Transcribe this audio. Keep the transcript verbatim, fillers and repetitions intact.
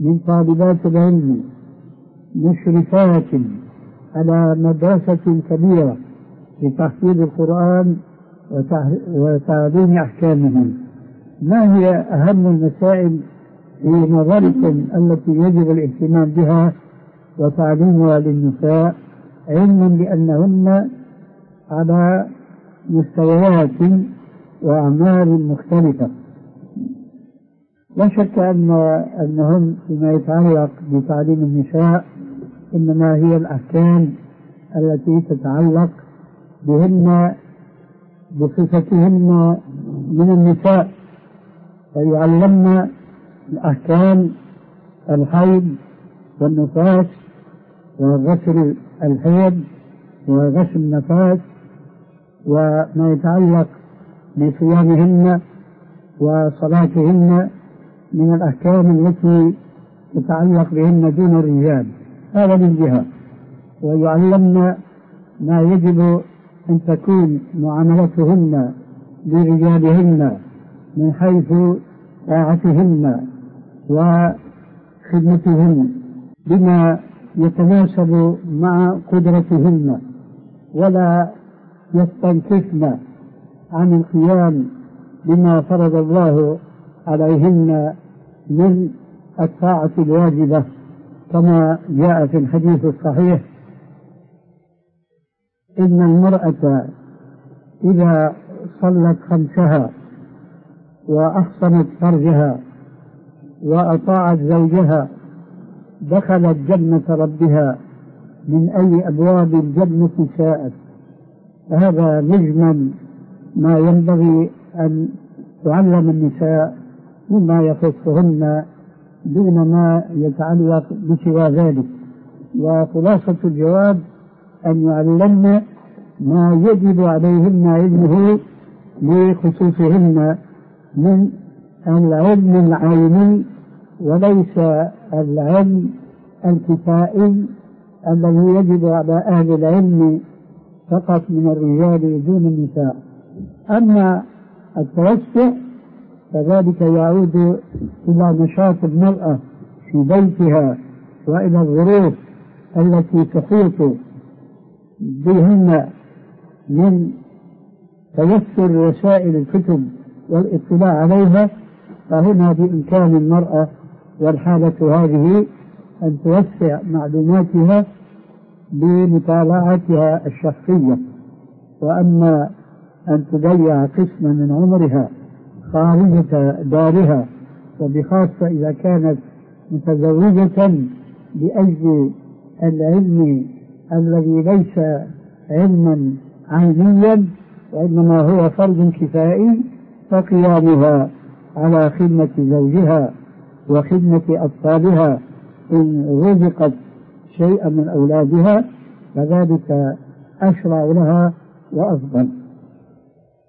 من طالبات العلم مشرفات على مدرسة كبيرة لتحفيظ القرآن وتعليم أحكامه، ما هي أهم المسائل في نظركم التي يجب الاهتمام بها وتعليمها للنساء، علما بأنهن على مستويات وأعمال مختلفة؟ لا شك أن أنهم فيما يتعلق بتعليم النساء إنما هي الأحكام التي تتعلق بهن بصفتهن من النساء، فيعلمن الأحكام الحيض والنفاس وغسل الحيض وغسل النفاس وما يتعلق بصيامهن وصلاتهن من الأحكام التي تتعلق بهن دون الرجال، هذا من جهة. ويعلمن ما يجب أن تكون معاملتهن لرجالهن من حيث طاعتهن وخدمتهن بما يتناسب مع قدرتهن، ولا يستنكفن عن القيام بما فرض الله عليهن من الطاعة الواجبة، كما جاء في الحديث الصحيح: إن المرأة إذا صلت خمسها وأحصنت فرجها وأطاعت زوجها دخلت جنة ربها من أي أبواب الجنة شاءت. هذا مجمل ما ينبغي أن تعلم النساء مما يخصهن دون ما يتعلق بسوى ذلك. وخلاصة الجواب أن يعلمن ما يجب عليهن علمه لخصوصهن من العلم العيني وليس العلم الكفائي الذي يجب على أهل العلم فقط من الرجال دون النساء. أما التوسع فذلك يعود إلى نشاط المرأة في بيتها وإلى الظروف التي تحيط بهن من تيسر وسائل الكتب والاطلاع عليها، فهنا بإمكان المرأة والحالة هذه أن توسع معلوماتها بمطالعتها الشخصية. وأما أن تضيع قسما من عمرها خارجة دارها، وبخاصة إذا كانت متزوجة لأجل العلم الذي ليس علما عينيا وإنما هو فرض كفائي، فقيامها على خدمة زوجها وخدمة أطفالها إن رزقت شيئا من أولادها فذلك أشرع لها وأفضل.